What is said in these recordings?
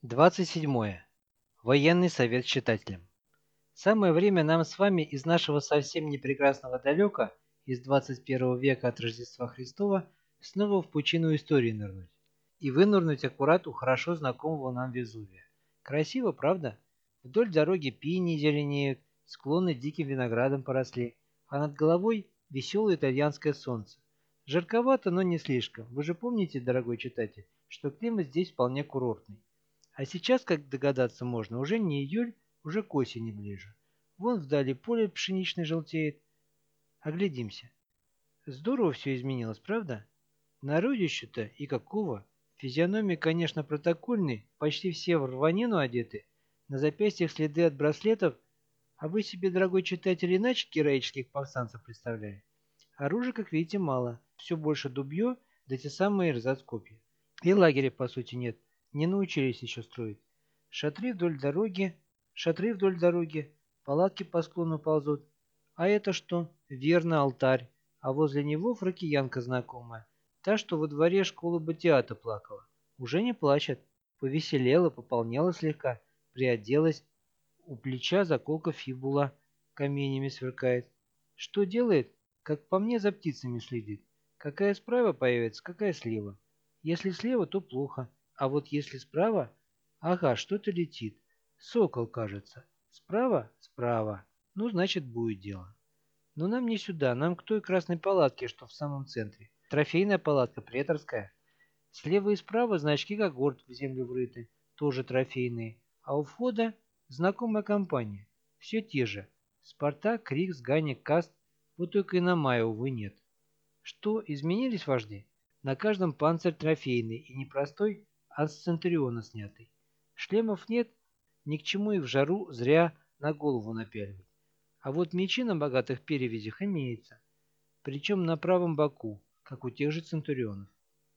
27. Военный совет читателям. Самое время нам с вами из нашего совсем не прекрасного далека, из 21 века от Рождества Христова, снова в пучину истории нырнуть. И вынырнуть аккурат у хорошо знакомого нам Везувия. Красиво, правда? Вдоль дороги пинии зеленеют, склоны диким виноградом поросли, а над головой веселое итальянское солнце. Жарковато, но не слишком. Вы же помните, дорогой читатель, что климат здесь вполне курортный. А сейчас, как догадаться можно, уже не июль, уже к осени ближе. Вон вдали поле пшеничное желтеет. Оглядимся. Здорово все изменилось, правда? Народище-то и какого? Физиономии, конечно, протокольные, почти все в рванину одеты, на запястьях следы от браслетов, а вы себе, дорогой читатель, иначе героических повстанцев представляете. Оружия, как видите, мало, все больше дубье, да те самые рзац-копья. И лагеря, по сути, нет, не научились еще строить. Шатры вдоль дороги, палатки по склону ползут. А это что? Верно, алтарь. А возле него фракиянка знакомая. Та, что во дворе школы Батиата плакала. Уже не плачет. Повеселела, пополнела слегка, приоделась. У плеча заколка фибула каменями сверкает. Что делает? Как по мне, за птицами следит. Какая справа появится, какая слева. Если слева, то плохо. А вот если справа... Ага, что-то летит. Сокол, кажется. Справа? Справа. Ну, значит, будет дело. Но нам не сюда, нам к той красной палатке, что в самом центре. Трофейная палатка, преторская. Слева и справа значки когорт в землю врыты, тоже трофейные. А у входа знакомая компания. Все те же. Спартак, Крикс, Ганик, Каст. Вот только и на Мая, увы, нет. Что, изменились вожди? На каждом панцирь трофейный и не простой, а с центуриона снятый. Шлемов нет, ни к чему и в жару зря на голову напяливать. А вот мечи на богатых перевязях имеются, причем на правом боку, как у тех же центурионов.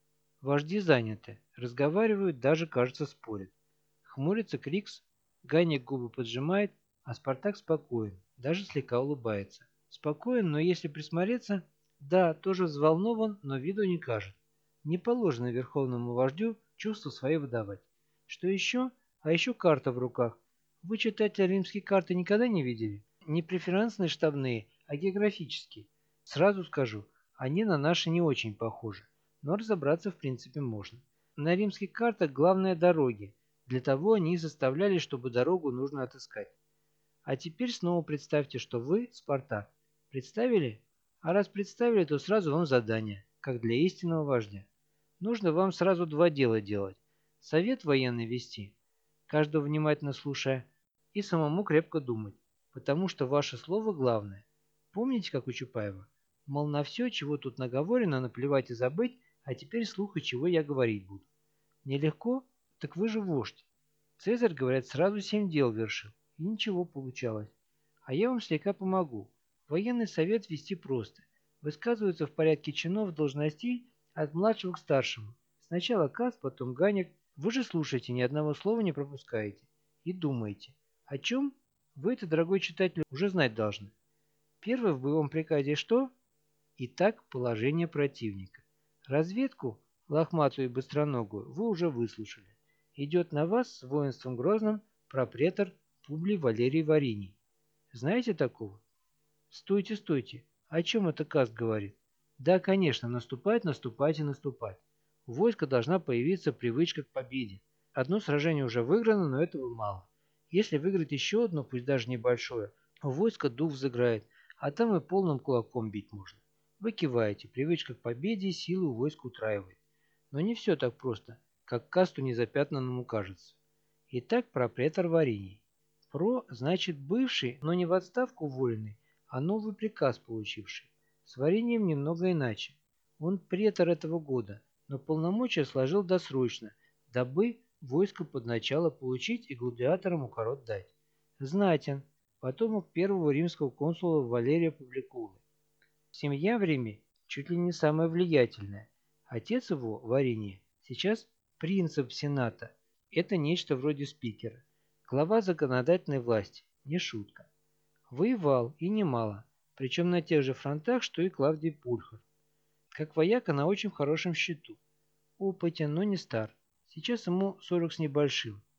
Вожди заняты, разговаривают, даже, кажется, спорят. Хмурится Крикс, Ганик губы поджимает, а Спартак спокоен, даже слегка улыбается. Спокоен, но если присмотреться, да, тоже взволнован, но виду не кажет. Не положено верховному вождю чувства свои выдавать. Что еще? А еще карта в руках. Вы, читатели, римские карты никогда не видели? Не преферансные штабные, а географические. Сразу скажу, они на наши не очень похожи, но разобраться в принципе можно. На римских картах главное дороги. Для того они и заставляли, чтобы дорогу нужно отыскать. А теперь снова представьте, что вы Спартак. Представили? А раз представили, то сразу вам задание, как для истинного вождя. Нужно вам сразу два дела делать. Совет военный вести, каждого внимательно слушая, и самому крепко думать, потому что ваше слово главное. Помните, как у Чапаева? Мол, на все, чего тут наговорено, наплевать и забыть, а теперь слухай, чего я говорить буду. Нелегко? Так вы же вождь. Цезарь, говорят, сразу 7 дел вершил, и ничего получалось. А я вам слегка помогу. Военный совет вести просто. Высказываются в порядке чинов должностей от младшего к старшему. Сначала Каст, потом Ганик. Вы же слушаете, ни одного слова не пропускаете. И думаете. О чем? Вы это, дорогой читатель, уже знать должны. Первое в боевом приказе что? Итак, положение противника. Разведку, лохматую и быстроногую, вы уже выслушали. Идет на вас с воинством грозным пропретор Публий Валерий Вариний. Знаете такого? Стойте, стойте. О чем это Каст говорит? Да, конечно, наступать, наступать и наступать. У войска должна появиться привычка к победе. Одно сражение уже выиграно, но этого мало. Если выиграть еще одно, пусть даже небольшое, у войска дух взыграет, а там и полным кулаком бить можно. Вы киваете, привычка к победе силу войск утраивает. Но не все так просто, как Касту незапятнанному кажется. Итак, пропретор Вариний. Про значит бывший, но не в отставку уволенный, а новый приказ получивший. С Варением немного иначе. Он претор этого года, но полномочия сложил досрочно, дабы войско под начало получить и гладиаторам укорот дать. Знатен, потомок первого римского консула Валерия Публикулы. Семья в Риме чуть ли не самая влиятельная. Отец его, Вариний, сейчас принцип Сената. Это нечто вроде спикера. Глава законодательной власти. Не шутка. Воевал, и немало, причем на тех же фронтах, что и Клавдий Пульхов. Как вояка на очень хорошем счету. Опытен, но не стар. Сейчас ему 40 с небольшим.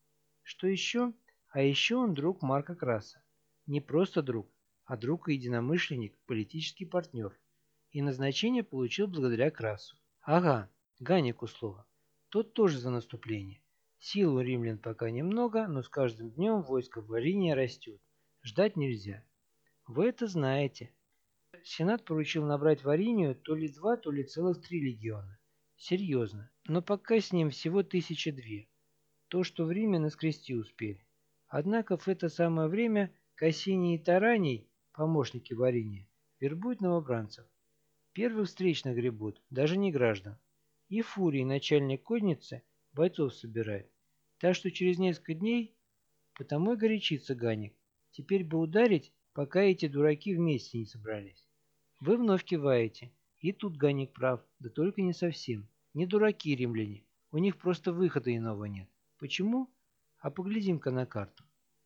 Что еще? А еще он друг Марка Краса. Не просто друг, а друг и единомышленник, политический партнер. И назначение получил благодаря Красу. Ага, Ганнику слово. Тот тоже за наступление. Сил у римлян пока немного, но с каждым днем войско в Варинии растет. Ждать нельзя. Вы это знаете. Сенат поручил набрать в Аринию то ли 2, то ли целых 3 легиона. Серьезно. Но пока с ним всего 1002. То, что в Риме наскрести успели. Однако в это самое время Кассиний и Тараний, помощники Вариния, вербуют новобранцев. Первых встречных гребут, даже не граждан. И Фурий, начальник конницы, бойцов собирает. Так что через несколько дней потому и горячится Ганик. Теперь бы ударить, пока эти дураки вместе не собрались. Вы вновь киваете. И тут Ганик прав, да только не совсем. Не дураки римляне, у них просто выхода иного нет. Почему? А поглядим-ка на карту.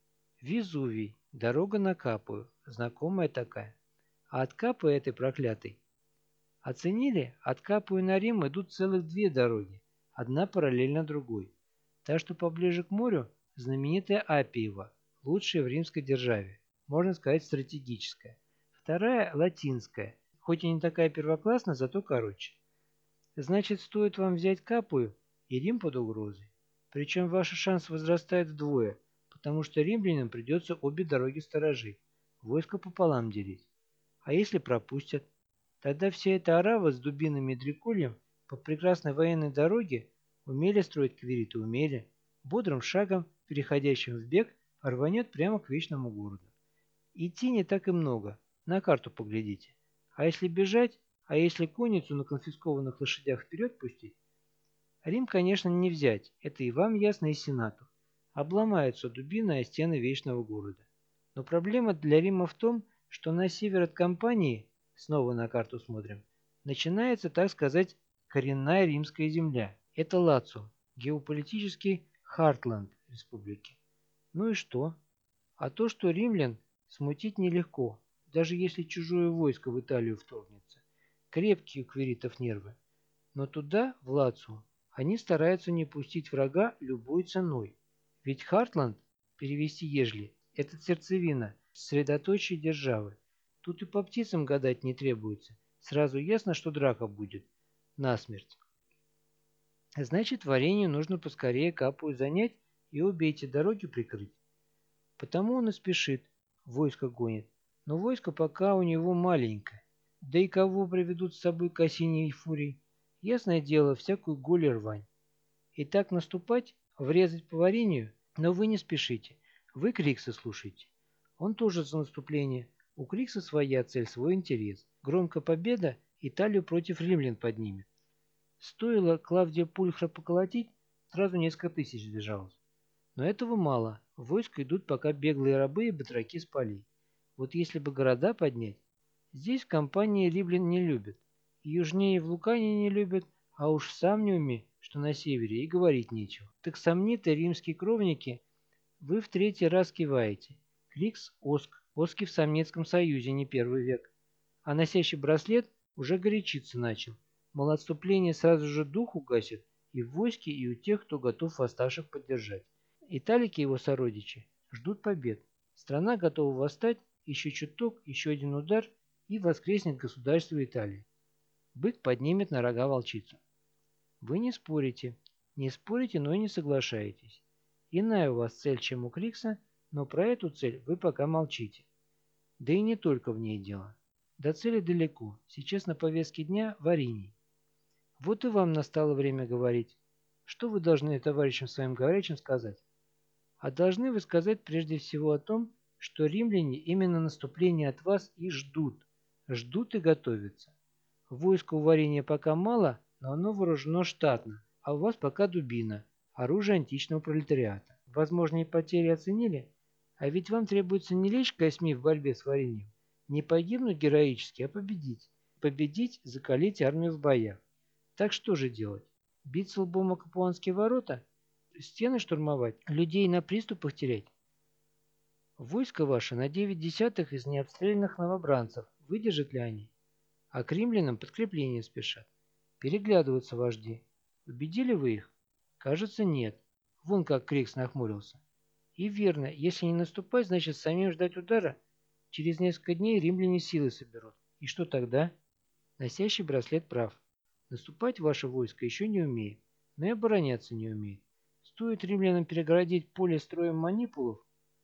Везувий, дорога на Капую, знакомая такая. А от Капы этой проклятой. Оценили? От Капую на Рим идут целых 2 дороги, одна параллельно другой. Та, что поближе к морю, знаменитая Аппиева, лучшая в римской державе, можно сказать стратегическая. Вторая – латинская, хоть и не такая первоклассная, зато короче. Значит, стоит вам взять Капую, и Рим под угрозой. Причем ваши шансы возрастают вдвое, потому что римлянам придется обе дороги сторожить, войско пополам делить. А если пропустят? Тогда вся эта орава с дубинами и дрекольем по прекрасной военной дороге умели строить квириты, умели. Бодрым шагом, переходящим в бег, рванет прямо к вечному городу. Идти не так и много, на карту поглядите. А если бежать, а если конницу на конфискованных лошадях вперед пустить? Рим, конечно, не взять, это и вам ясно, и Сенату. Обломаются дубины о стены вечного города. Но проблема для Рима в том, что на север от Кампании, снова на карту смотрим, начинается, так сказать, коренная римская земля. Это Лацио, геополитический Хартленд республики. Ну и что? А то, что римлян смутить нелегко, даже если чужое войско в Италию вторгнется. Крепкие у квиритов нервы. Но туда, в Лацио, они стараются не пустить врага любой ценой. Ведь Хартланд, перевести ежели, это сердцевина, средоточие державы. Тут и по птицам гадать не требуется. Сразу ясно, что драка будет. Насмерть. Значит, варенью нужно поскорее Капую занять и обе эти дороги прикрыть. Потому он и спешит, войско гонит. Но войско пока у него маленькое. Да и кого приведут с собой Кассиний и Фурий? Ясное дело, всякую голь и рвань. И так наступать, врезать по варенью, но вы не спешите. Вы Крикса слушайте. Он тоже за наступление. У Крикса своя цель, свой интерес. Громкая победа Италию против римлян поднимет. Стоило Клавдия Пульхра поколотить, сразу несколько тысяч сбежалось. Но этого мало. В войско идут пока беглые рабы и батраки с полей. Вот если бы города поднять... Здесь в компании римлян не любят. И южнее в Лукане не любят, а уж в Самниуме, что на севере, и говорить нечего. Так сомни-то, римские кровники, вы в 3-й раз киваете. Крикс Оск. Оски в Самнецком союзе не 1 век. А носящий браслет уже горячиться начал. Мол, отступление сразу же дух угасит и в войске, и у тех, кто готов восставших поддержать. Италики его сородичи ждут побед. Страна готова восстать, еще чуток, еще один удар, и воскреснет государство Италии. Бык поднимет на рога волчицу. Вы не спорите, но и не соглашаетесь. Иная у вас цель, чем у Крикса, но про эту цель вы пока молчите. Да и не только в ней дело. До цели далеко, сейчас на повестке дня Вариний. Вот и вам настало время говорить. Что вы должны товарищам своим говорящим сказать? А должны вы сказать прежде всего о том, что римляне именно наступления от вас и ждут. Ждут и готовятся. Войска у Варения пока мало, но оно вооружено штатно, а у вас пока дубина, оружие античного пролетариата. Возможные потери оценили? А ведь вам требуется не лечь косьми в борьбе с Варением, не погибнуть героически, а победить. Победить, закалить армию в боях. Так что же делать? Биться лбом о Капуанские ворота? Стены штурмовать? Людей на приступах терять? Войско ваше на 9 десятых из необстрелянных новобранцев. Выдержат ли они? А к римлянам подкрепления спешат. Переглядываются вожди. Убедили вы их? Кажется, нет. Вон как Крикс нахмурился. И верно, если не наступать, значит самим ждать удара. Через несколько дней римляне силы соберут. И что тогда? Носящий браслет прав. Наступать ваше войско еще не умеет, но и обороняться не умеет. Стоит римлянам перегородить поле строем манипулов,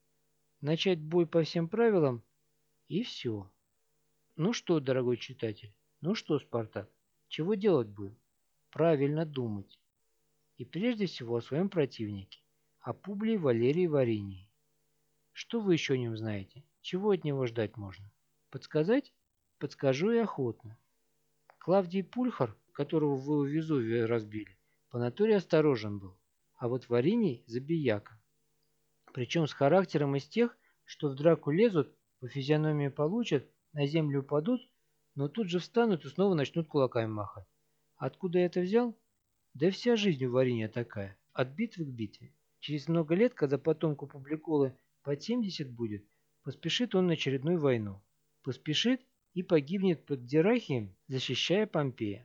начать бой по всем правилам, и все. Ну что, дорогой читатель, ну что, Спартак, чего делать будем? Правильно думать. И прежде всего о своем противнике, о Публии Валерии Варинии. Что вы еще о нем знаете? Чего от него ждать можно? Подсказать? Подскажу и охотно. Клавдий Пульхар, которого вы у Везувия разбили, по натуре осторожен был, а вот Вариний – забияка. Причем с характером из тех, что в драку лезут, по физиономии получат, на землю упадут, но тут же встанут и снова начнут кулаками махать. Откуда я это взял? Да вся жизнь у Вариния такая, от битвы к битве. Через много лет, когда потомку Публиколы под 70 будет, поспешит он на очередную войну. Поспешит и погибнет под Дирахием, защищая Помпея.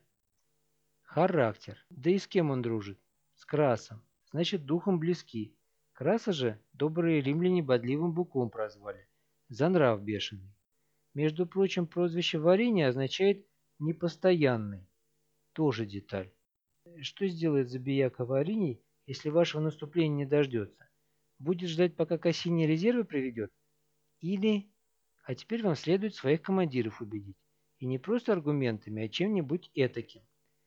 Характер. Да и с кем он дружит? С Красом. Значит, духом близки. Краса же добрые римляне бодливым быком прозвали. За нрав бешеный. Между прочим, прозвище Вариния означает «непостоянный». Тоже деталь. Что сделает забияка Вариний, если вашего наступления не дождется? Будет ждать, пока Кассини резервы приведет? Или... А теперь вам следует своих командиров убедить. И не просто аргументами, а чем-нибудь этаким.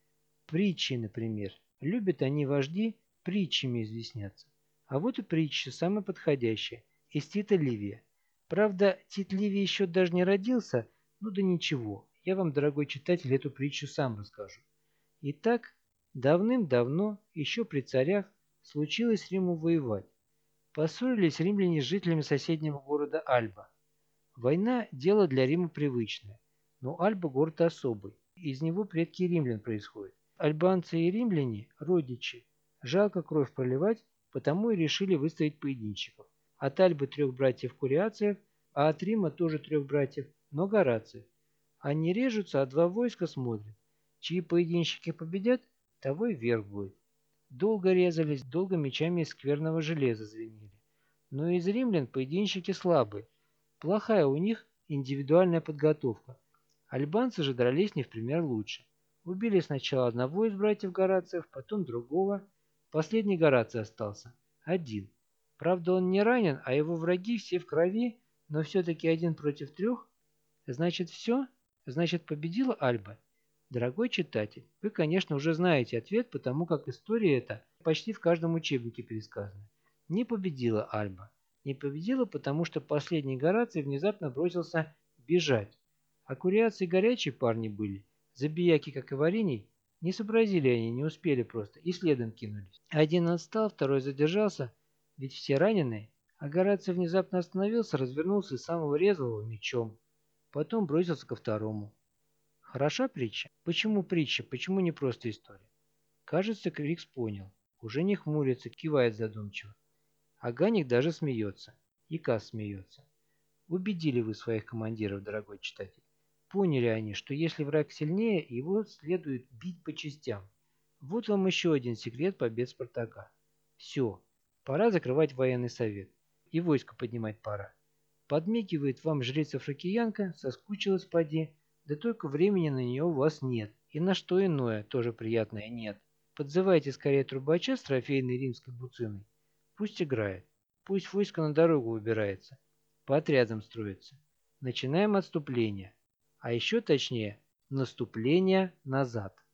Притчи, например. Любят они, вожди, притчами изъясняться. А вот и притча, самая подходящая, из Тита Ливия. Правда, Тит Ливий еще даже не родился, ну да ничего, я вам, дорогой читатель, эту притчу сам расскажу. Итак, давным-давно, еще при царях, случилось Риму воевать. Поссорились римляне с жителями соседнего города Альба. Война – дело для Рима привычное, но Альба – город особый, из него предки римлян происходят. Альбанцы и римляне – родичи. Жалко кровь проливать, потому и решили выставить поединщиков. От Альбы 3 братьев Куриациев, а от Рима тоже 3 братьев, но Горациев. Они режутся, а 2 войска смотрят. Чьи поединщики победят, того и верх будет. Долго резались, долго мечами из скверного железа звенели. Но из римлян поединщики слабые. Плохая у них индивидуальная подготовка. Альбанцы же дрались не в пример лучше. Убили сначала одного из братьев Горациев, потом другого. Последний Гораций остался. Один. Правда, он не ранен, а его враги все в крови, но все-таки 1 против 3. Значит, все? Значит, победила Альба? Дорогой читатель, вы, конечно, уже знаете ответ, потому как история эта почти в каждом учебнике пересказана. Не победила Альба. Не победила, потому что последний Гораций внезапно бросился бежать. А Куриации горячие парни были. Забияки, как и Вариний, не сообразили они, не успели просто, и следом кинулись. Один отстал, второй задержался, ведь все раненые, а Гораций внезапно остановился, развернулся и самого резвого мечом. Потом бросился ко второму. Хороша притча? Почему притча? Почему не просто история? Кажется, Крикс понял. Уже не хмурится, кивает задумчиво. А Ганик даже смеется. И Кас смеется. Убедили вы своих командиров, дорогой читатель. Поняли они, что если враг сильнее, его следует бить по частям. Вот вам еще один секрет побед Спартака. Все, пора закрывать военный совет. И войско поднимать пора. Подмигивает вам жрица-фракиянка, соскучилась поди, да только времени на нее у вас нет. И на что иное, тоже приятное, нет. Подзывайте скорее трубача с трофейной римской буциной. Пусть играет. Пусть войско на дорогу выбирается. По отрядам строится. Начинаем отступление. А еще точнее, наступление назад.